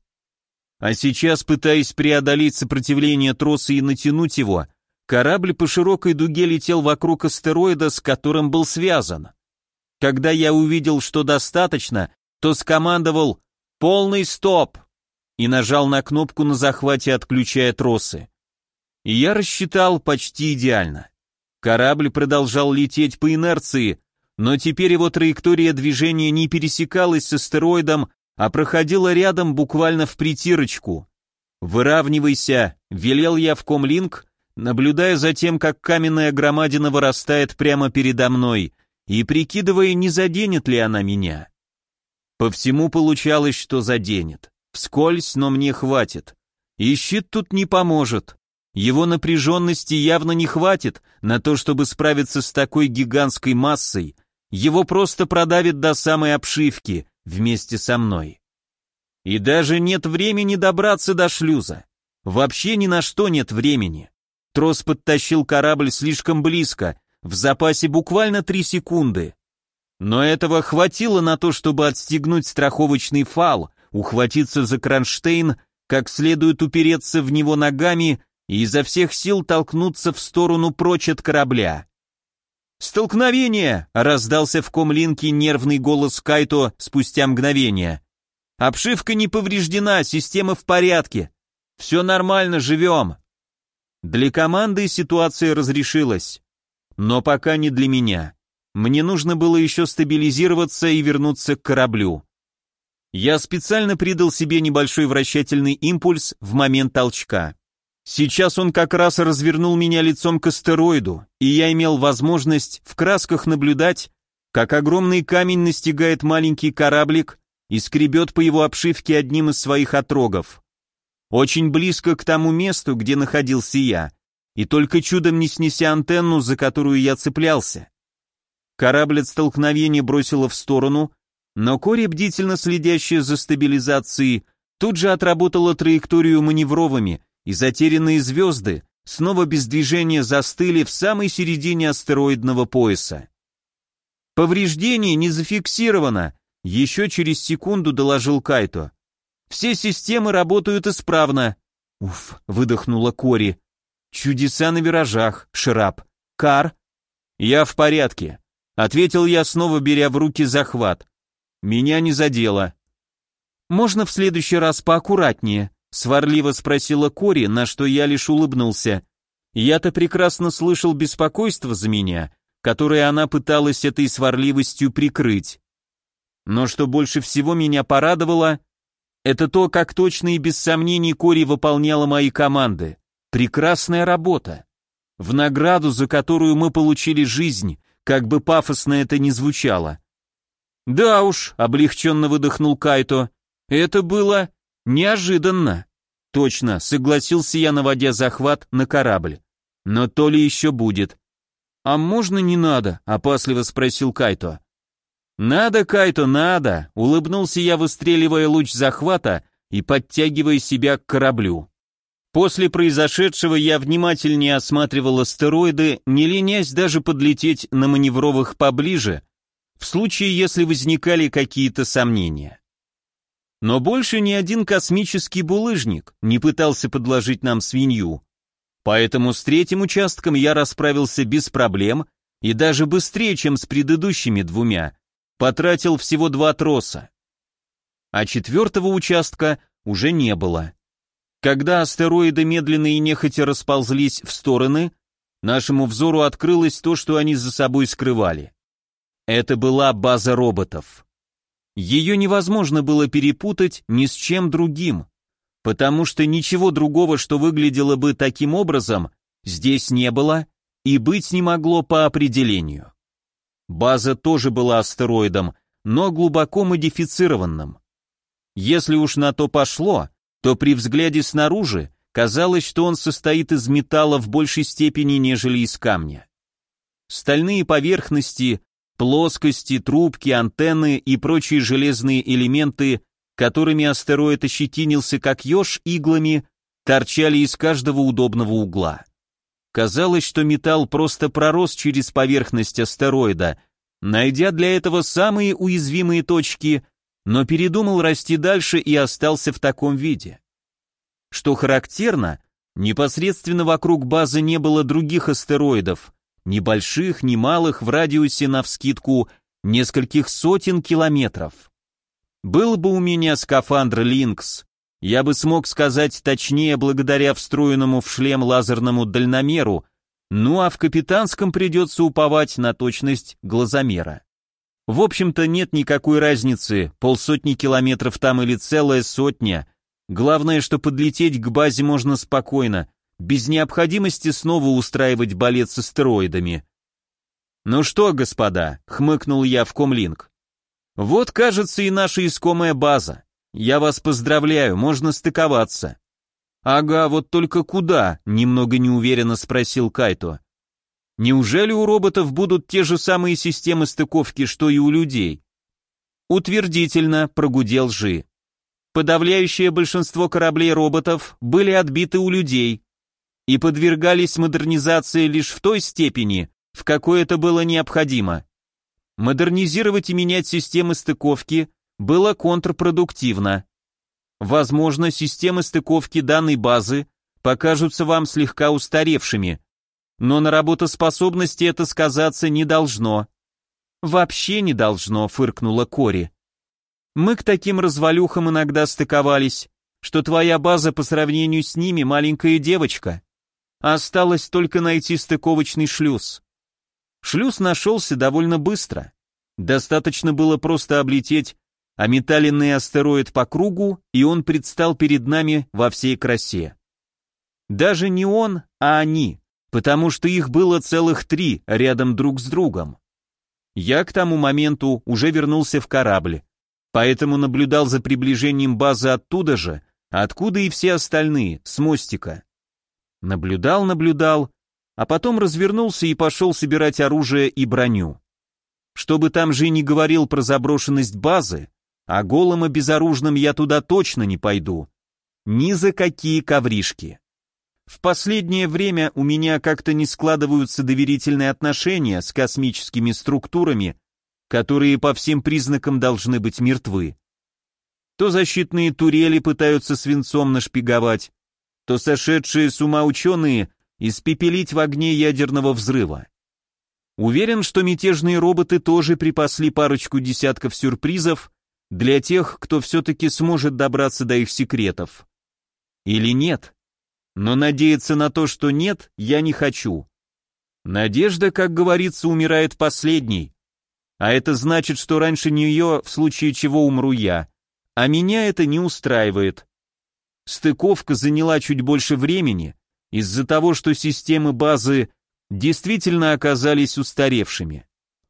пытаясь преодолеть сопротивление троса и натянуть его, корабль по широкой дуге летел вокруг астероида, с которым был связан. Когда я увидел, что достаточно, то скомандовал «Полный стоп!». и нажал на кнопку на захвате, отключая тросы. И я рассчитал почти идеально. Корабль продолжал лететь по инерции, но теперь его траектория движения не пересекалась с астероидом, а проходила рядом буквально в притирочку. «Выравнивайся», — велел я в комлинк, наблюдая за тем, как каменная громадина вырастает прямо передо мной, и прикидывая, не заденет ли она меня. По всему получалось, что заденет. Вскользь, но мне хватит. И щит тут не поможет. Его напряженности явно не хватит на то, чтобы справиться с такой гигантской массой. Его просто продавит до самой обшивки вместе со мной. И даже нет времени добраться до шлюза. Вообще ни на что нет времени. Трос подтащил корабль слишком близко, в запасе буквально 3 секунды. Но этого хватило на то, чтобы отстегнуть страховочный фал, ухватиться за кронштейн, как следует упереться в него ногами и изо всех сил толкнуться в сторону прочь от корабля. «Столкновение!» — раздался в комлинке нервный голос Кайто спустя мгновение. «Обшивка не повреждена, система в порядке. Все нормально, живем». Для команды ситуация разрешилась. Но пока не для меня. Мне нужно было еще стабилизироваться и вернуться к кораблю. Я специально придал себе небольшой вращательный импульс в момент толчка. Сейчас он как раз развернул меня лицом к астероиду, и я имел возможность в красках наблюдать, как огромный камень настигает маленький кораблик и скребет по его обшивке одним из своих отрогов. Очень близко к тому месту, где находился я, и только чудом не снеся антенну, за которую я цеплялся. Корабль от столкновения бросило в сторону, но Кори, бдительно следящая за стабилизацией, тут же отработала траекторию маневровыми, и затерянные звезды снова без движения застыли в самой середине астероидного пояса. «Повреждение не зафиксировано», — еще через секунду доложил Кайто. «Все системы работают исправно». «Уф», — выдохнула Кори. «Чудеса на виражах, Шрап. Кар?» «Я в порядке», — ответил я, снова беря в руки захват. «Меня не задело». «Можно в следующий раз поаккуратнее?» — сварливо спросила Кори, на что я лишь улыбнулся. Я-то прекрасно слышал беспокойство за меня, которое она пыталась этой сварливостью прикрыть. Но что больше всего меня порадовало, это то, как точно и без сомнений Кори выполняла мои команды. Прекрасная работа. В награду, за которую мы получили жизнь, как бы пафосно это ни звучало. «Да уж», — облегченно выдохнул Кайто, — «это было неожиданно». «Точно», — согласился я, наводя захват на корабль. «Но то ли еще будет». «А можно не надо?» — опасливо спросил Кайто. «Надо, Кайто, надо», — улыбнулся я, выстреливая луч захвата и подтягивая себя к кораблю. После произошедшего я внимательнее осматривал астероиды, не ленясь даже подлететь на маневровых поближе, в случае, если возникали какие-то сомнения. Но больше ни один космический булыжник не пытался подложить нам свинью, поэтому с третьим участком я расправился без проблем и даже быстрее, чем с предыдущими двумя, потратил всего 2 троса. А 4-го участка уже не было. Когда астероиды медленно и нехотя расползлись в стороны, нашему взору открылось то, что они за собой скрывали. Это была база роботов. Ее невозможно было перепутать ни с чем другим, потому что ничего другого, что выглядело бы таким образом, здесь не было и быть не могло по определению. База тоже была астероидом, но глубоко модифицированным. Если уж на то пошло, то при взгляде снаружи казалось, что он состоит из металла в большей степени, нежели из камня. Стальные поверхности, плоскости, трубки, антенны и прочие железные элементы, которыми астероид ощетинился как еж иглами, торчали из каждого удобного угла. Казалось, что металл просто пророс через поверхность астероида, найдя для этого самые уязвимые точки, но передумал расти дальше и остался в таком виде. Что характерно, непосредственно вокруг базы не было других астероидов, ни больших, ни малых, в радиусе навскидку нескольких сотен километров. Был бы у меня скафандр Линкс, Я бы смог сказать точнее благодаря встроенному в шлем лазерному дальномеру, ну а в капитанском придется уповать на точность глазомера. В общем-то нет никакой разницы, полсотни километров там или целая сотня. Главное, что подлететь к базе можно спокойно, без необходимости снова устраивать балет с астероидами. «Ну что, господа», — хмыкнул я в комлинк, — «вот, кажется, и наша искомая база. Я вас поздравляю, можно стыковаться». «Ага, вот только куда?» — немного неуверенно спросил Кайто. «Неужели у роботов будут те же самые системы стыковки, что и у людей?» «Утвердительно», — прогудел Жи. «Подавляющее большинство кораблей-роботов были отбиты у людей и подвергались модернизации лишь в той степени, в какой это было необходимо. Модернизировать и менять системы стыковки было контрпродуктивно. Возможно, системы стыковки данной базы покажутся вам слегка устаревшими, но на работоспособности это сказаться не должно». «Вообще не должно», — фыркнула Кори. «Мы к таким развалюхам иногда стыковались, что твоя база по сравнению с ними маленькая девочка. Осталось только найти стыковочный шлюз». Шлюз нашелся довольно быстро. Достаточно было просто облететь ометаленный астероид по кругу, и он предстал перед нами во всей красе. Даже не он, а они, потому что их было целых 3 рядом друг с другом. Я к тому моменту уже вернулся в корабль, поэтому наблюдал за приближением базы оттуда же, откуда и все остальные, с мостика. Наблюдал, а потом развернулся и пошел собирать оружие и броню. Чтобы там же не говорил про заброшенность базы, а голым и безоружным я туда точно не пойду. Ни за какие ковришки. В последнее время у меня как-то не складываются доверительные отношения с космическими структурами, которые по всем признакам должны быть мертвы. То защитные турели пытаются свинцом нашпиговать, то сошедшие с ума ученые испепелить в огне ядерного взрыва. Уверен, что мятежные роботы тоже припасли парочку десятков сюрпризов для тех, кто все-таки сможет добраться до их секретов. Или нет? Но надеяться на то, что нет, я не хочу. Надежда, как говорится, умирает последней. А это значит, что раньше нее, в случае чего, умру я. А меня это не устраивает. Стыковка заняла чуть больше времени, из-за того, что системы базы действительно оказались устаревшими.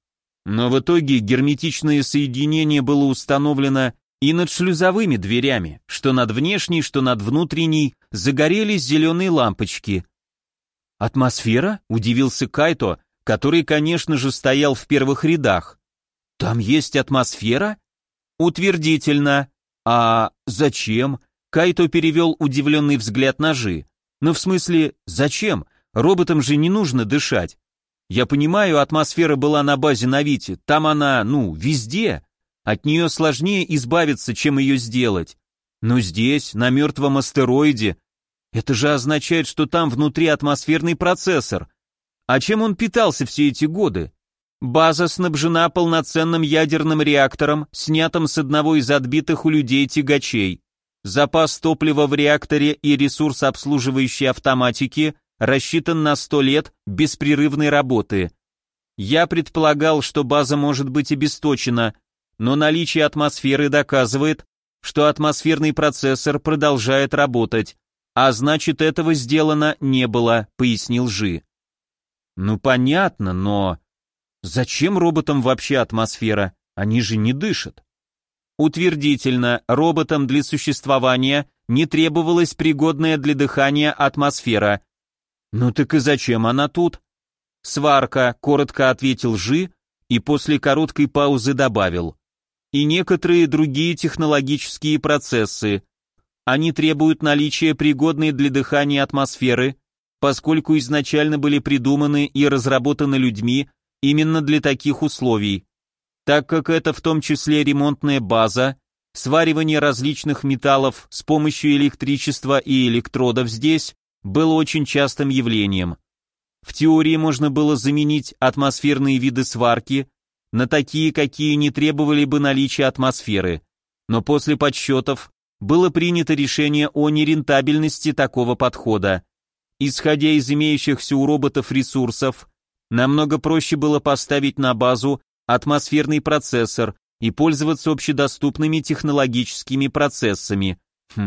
Но в итоге герметичное соединение было установлено и над шлюзовыми дверями, что над внешней, что над внутренней, загорелись зеленые лампочки. «Атмосфера?» — удивился Кайто, который, конечно же, стоял в первых рядах. «Там есть атмосфера?» «Утвердительно». «А зачем?» — Кайто перевел удивленный взгляд на Жи. «Ну, в смысле, зачем? Роботам же не нужно дышать. Я понимаю, атмосфера была на базе Навити, там она, везде. От нее сложнее избавиться, чем ее сделать. Но здесь, на мертвом астероиде, это же означает, что там внутри атмосферный процессор. А чем он питался все эти годы? База снабжена полноценным ядерным реактором, снятым с одного из отбитых у людей тягачей. Запас топлива в реакторе и ресурс обслуживающей автоматики рассчитан на 100 лет беспрерывной работы. Я предполагал, что база может быть обесточена, но наличие атмосферы доказывает, что атмосферный процессор продолжает работать, а значит, этого сделано не было, пояснил Жи. Ну понятно, но зачем роботам вообще атмосфера? Они же не дышат. Утвердительно, роботам для существования не требовалась пригодная для дыхания атмосфера. Ну так и зачем она тут? Сварка, коротко ответил Жи и после короткой паузы добавил. И некоторые другие технологические процессы. Они требуют наличия пригодной для дыхания атмосферы, поскольку изначально были придуманы и разработаны людьми именно для таких условий. Так как это в том числе ремонтная база, сваривание различных металлов с помощью электричества и электродов здесь было очень частым явлением. В теории можно было заменить атмосферные виды сварки на такие, какие не требовали бы наличия атмосферы, но после подсчетов было принято решение о нерентабельности такого подхода. Исходя из имеющихся у роботов ресурсов, намного проще было поставить на базу атмосферный процессор и пользоваться общедоступными технологическими процессами.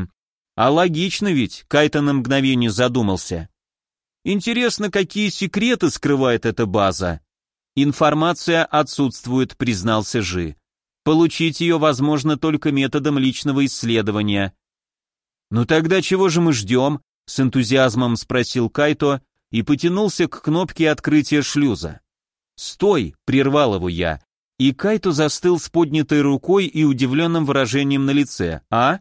А логично ведь, Кайто на мгновение задумался. Интересно, какие секреты скрывает эта база? Информация отсутствует, признался Жи. Получить ее возможно только методом личного исследования. Ну тогда чего же мы ждем? С энтузиазмом спросил Кайто и потянулся к кнопке открытия шлюза. «Стой!» — прервал его я, и Кайто застыл с поднятой рукой и удивленным выражением на лице. «А?»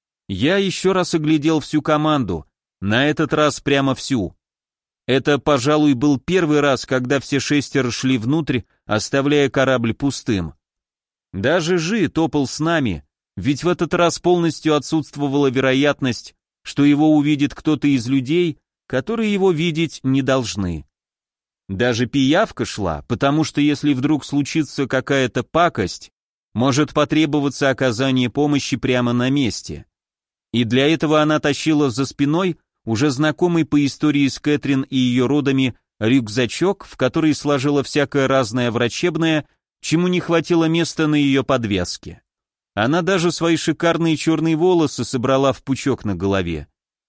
Я еще раз оглядел всю команду, на этот раз прямо всю. Это, пожалуй, был первый раз, когда все 6 шли внутрь, оставляя корабль пустым. Даже Жи топал с нами, ведь в этот раз полностью отсутствовала вероятность, что его увидит кто-то из людей, которые его видеть не должны. Даже пиявка шла, потому что если вдруг случится какая-то пакость, может потребоваться оказание помощи прямо на месте. И для этого она тащила за спиной уже знакомый по истории с Кэтрин и ее родами рюкзачок, в который сложила всякое разное врачебное, чему не хватило места на ее подвеске. Она даже свои шикарные черные волосы собрала в пучок на голове.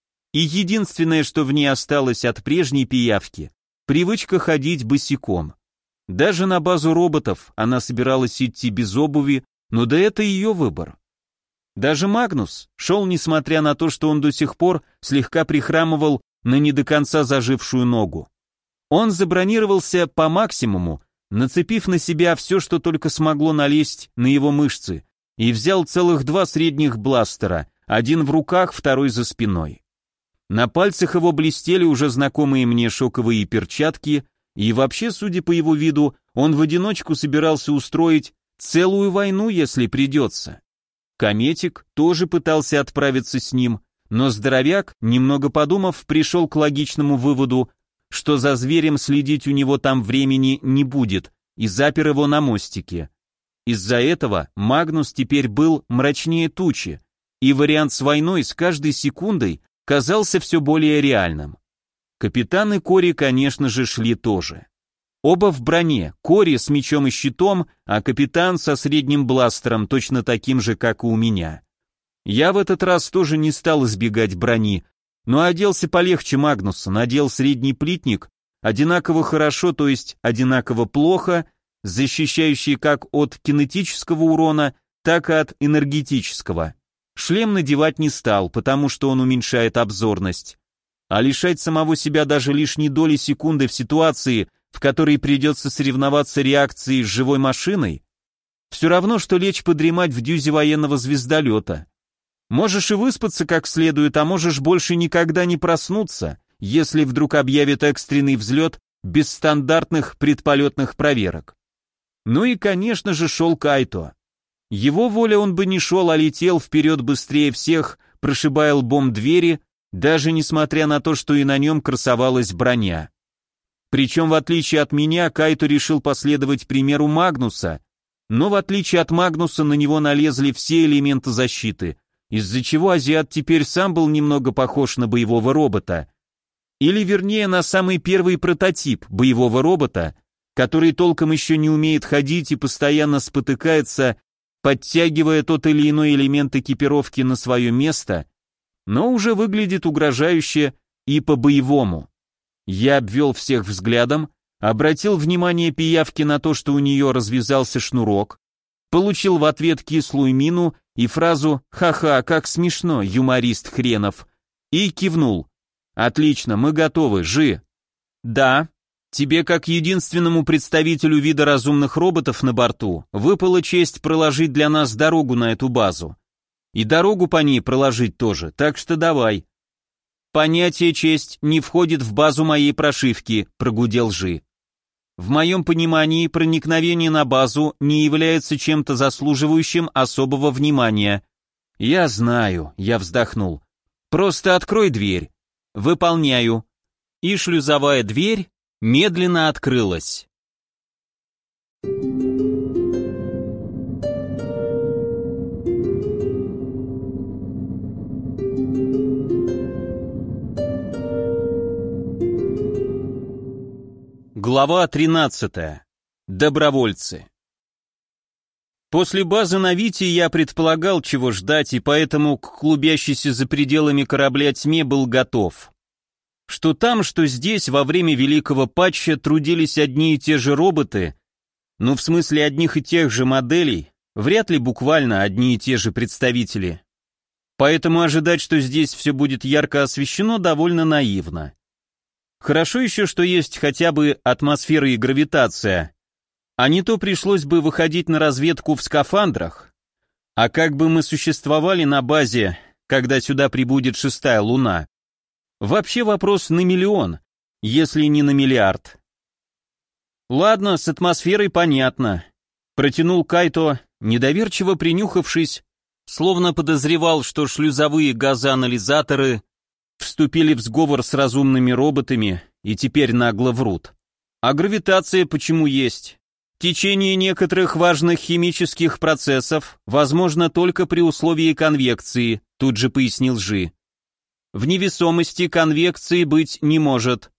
И единственное, что в ней осталось от прежней пиявки, привычка ходить босиком. Даже на базу роботов она собиралась идти без обуви, но да это ее выбор. Даже Магнус шел, несмотря на то, что он до сих пор слегка прихрамывал на не до конца зажившую ногу. Он забронировался по максимуму, нацепив на себя все, что только смогло налезть на его мышцы, и взял целых 2 средних бластера, один в руках, второй за спиной. На пальцах его блестели уже знакомые мне шоковые перчатки, и вообще, судя по его виду, он в одиночку собирался устроить целую войну, если придется. Кометик тоже пытался отправиться с ним, но здоровяк, немного подумав, пришел к логичному выводу, что за зверем следить у него там времени не будет, и запер его на мостике. Из-за этого Магнус теперь был мрачнее тучи, и вариант с войной с каждой секундой казался все более реальным. Капитан и Кори, конечно же, шли тоже. Оба в броне, Кори с мечом и щитом, а капитан со средним бластером, точно таким же, как и у меня. Я в этот раз тоже не стал избегать брони, но оделся полегче Магнуса, надел средний плитник, одинаково хорошо, то есть одинаково плохо, защищающий как от кинетического урона, так и от энергетического. Шлем надевать не стал, потому что он уменьшает обзорность. А лишать самого себя даже лишней доли секунды в ситуации, в которой придется соревноваться реакцией с живой машиной, все равно, что лечь подремать в дюзе военного звездолета. Можешь и выспаться как следует, а можешь больше никогда не проснуться, если вдруг объявят экстренный взлет без стандартных предполетных проверок. Ну и, конечно же, шел Кайто. Его воля он бы не шел, а летел вперед быстрее всех, прошибая лбом двери, даже несмотря на то, что и на нем красовалась броня. Причем, в отличие от меня, Кайто решил последовать примеру Магнуса, но в отличие от Магнуса на него налезли все элементы защиты, из-за чего азиат теперь сам был немного похож на боевого робота. Или вернее, на самый первый прототип боевого робота, который толком еще не умеет ходить и постоянно спотыкается, подтягивая тот или иной элемент экипировки на свое место, но уже выглядит угрожающе и по-боевому. Я обвел всех взглядом, обратил внимание пиявки на то, что у нее развязался шнурок, получил в ответ кислую мину и фразу «Ха-ха, как смешно, юморист хренов», и кивнул. «Отлично, мы готовы, Жи». «Да, тебе, как единственному представителю вида разумных роботов на борту, выпала честь проложить для нас дорогу на эту базу. И дорогу по ней проложить тоже, так что давай». «Понятие честь не входит в базу моей прошивки», — прогудел Жи. «В моем понимании проникновение на базу не является чем-то заслуживающим особого внимания». «Я знаю», — я вздохнул. «Просто открой дверь». «Выполняю». И шлюзовая дверь медленно открылась. Глава 13. Добровольцы. После базы на Вите я предполагал, чего ждать, и поэтому к клубящейся за пределами корабля тьме был готов. Что там, что здесь, во время великого патча трудились одни и те же роботы, ну в смысле одних и тех же моделей, вряд ли буквально одни и те же представители. Поэтому ожидать, что здесь все будет ярко освещено, довольно наивно. Хорошо еще, что есть хотя бы атмосфера и гравитация, а не то пришлось бы выходить на разведку в скафандрах. А как бы мы существовали на базе, когда сюда прибудет 6-я луна? Вообще вопрос на миллион, если не на миллиард. Ладно, с атмосферой понятно. Протянул Кайто, недоверчиво принюхавшись, словно подозревал, что шлюзовые газоанализаторы вступили в сговор с разумными роботами и теперь нагло врут. А гравитация почему есть? Течение некоторых важных химических процессов возможно только при условии конвекции, тут же пояснил Жи. В невесомости конвекции быть не может.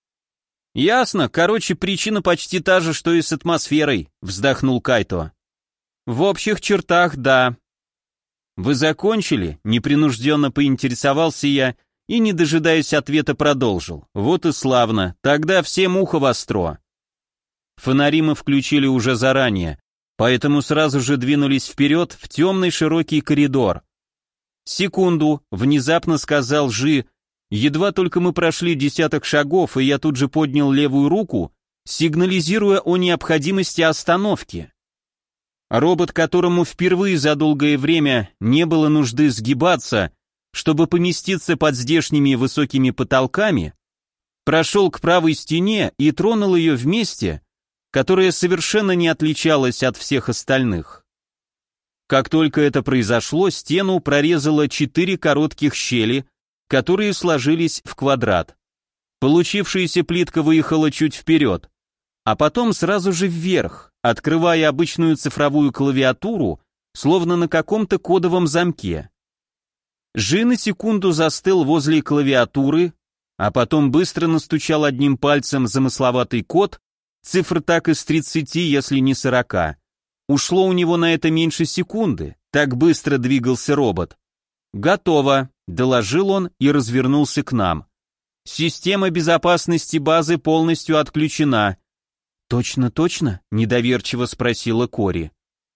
Ясно, короче, причина почти та же, что и с атмосферой, вздохнул Кайто. В общих чертах, да. Вы закончили? Непринужденно поинтересовался я и, не дожидаясь ответа, продолжил. Вот и славно, тогда всем ухо востро. Фонари мы включили уже заранее, поэтому сразу же двинулись вперед в темный широкий коридор. «Секунду», — внезапно сказал Жи, едва только мы прошли 10 шагов, и я тут же поднял левую руку, сигнализируя о необходимости остановки. Робот, которому впервые за долгое время не было нужды сгибаться, чтобы поместиться под здешними высокими потолками, прошел к правой стене и тронул ее в месте, которое совершенно не отличалось от всех остальных. Как только это произошло, стену прорезало 4 коротких щели, которые сложились в квадрат. Получившаяся плитка выехала чуть вперед, а потом сразу же вверх, открывая обычную цифровую клавиатуру, словно на каком-то кодовом замке. Жи на секунду застыл возле клавиатуры, а потом быстро настучал одним пальцем замысловатый код, цифр так из 30, если не 40. Ушло у него на это меньше секунды, так быстро двигался робот. «Готово», — доложил он и развернулся к нам. «Система безопасности базы полностью отключена». «Точно?» — недоверчиво спросила Кори.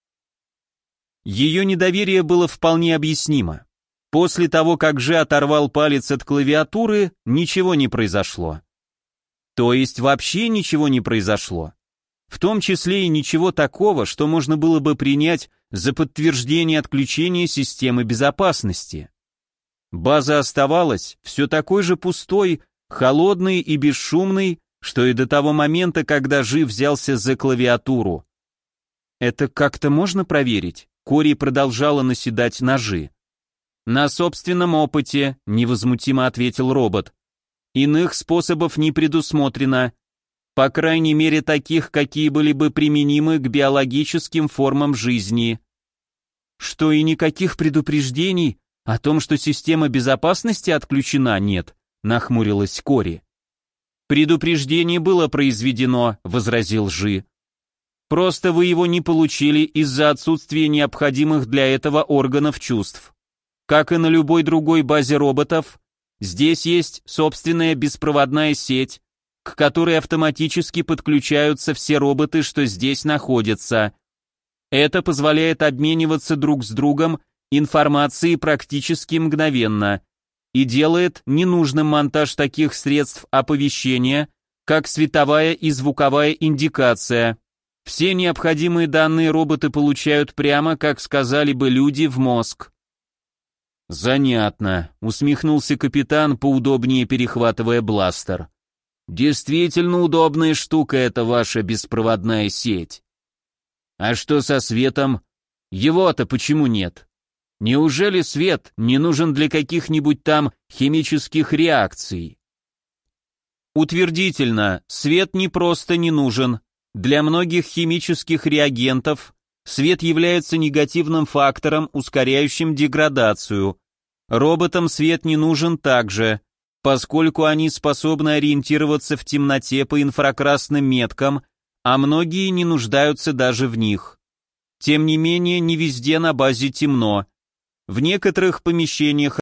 Ее недоверие было вполне объяснимо. После того, как Же оторвал палец от клавиатуры, ничего не произошло. То есть вообще ничего не произошло. В том числе и ничего такого, что можно было бы принять за подтверждение отключения системы безопасности. База оставалась все такой же пустой, холодной и бесшумной, что и до того момента, когда Жи взялся за клавиатуру. «Это как-то можно проверить?» Кори продолжала наседать на Жи. «На собственном опыте», — невозмутимо ответил робот. «Иных способов не предусмотрено, по крайней мере таких, какие были бы применимы к биологическим формам жизни». «Что и никаких предупреждений о том, что система безопасности отключена, нет?» — нахмурилась Кори. «Предупреждение было произведено», — возразил Жи. «Просто вы его не получили из-за отсутствия необходимых для этого органов чувств. Как и на любой другой базе роботов, здесь есть собственная беспроводная сеть, к которой автоматически подключаются все роботы, что здесь находятся. Это позволяет обмениваться друг с другом информацией практически мгновенно и делает ненужным монтаж таких средств оповещения, как световая и звуковая индикация. Все необходимые данные роботы получают прямо, как сказали бы люди, в мозг». «Занятно», — усмехнулся капитан, поудобнее перехватывая бластер. «Действительно удобная штука эта ваша беспроводная сеть. А что со светом? Его-то почему нет? Неужели свет не нужен для каких-нибудь там химических реакций?» Утвердительно, свет не просто не нужен. Для многих химических реагентов свет является негативным фактором, ускоряющим деградацию. Роботам свет не нужен также. поскольку они способны ориентироваться в темноте по инфракрасным меткам, а многие не нуждаются даже в них. Тем не менее, не везде на базе темно. В некоторых помещениях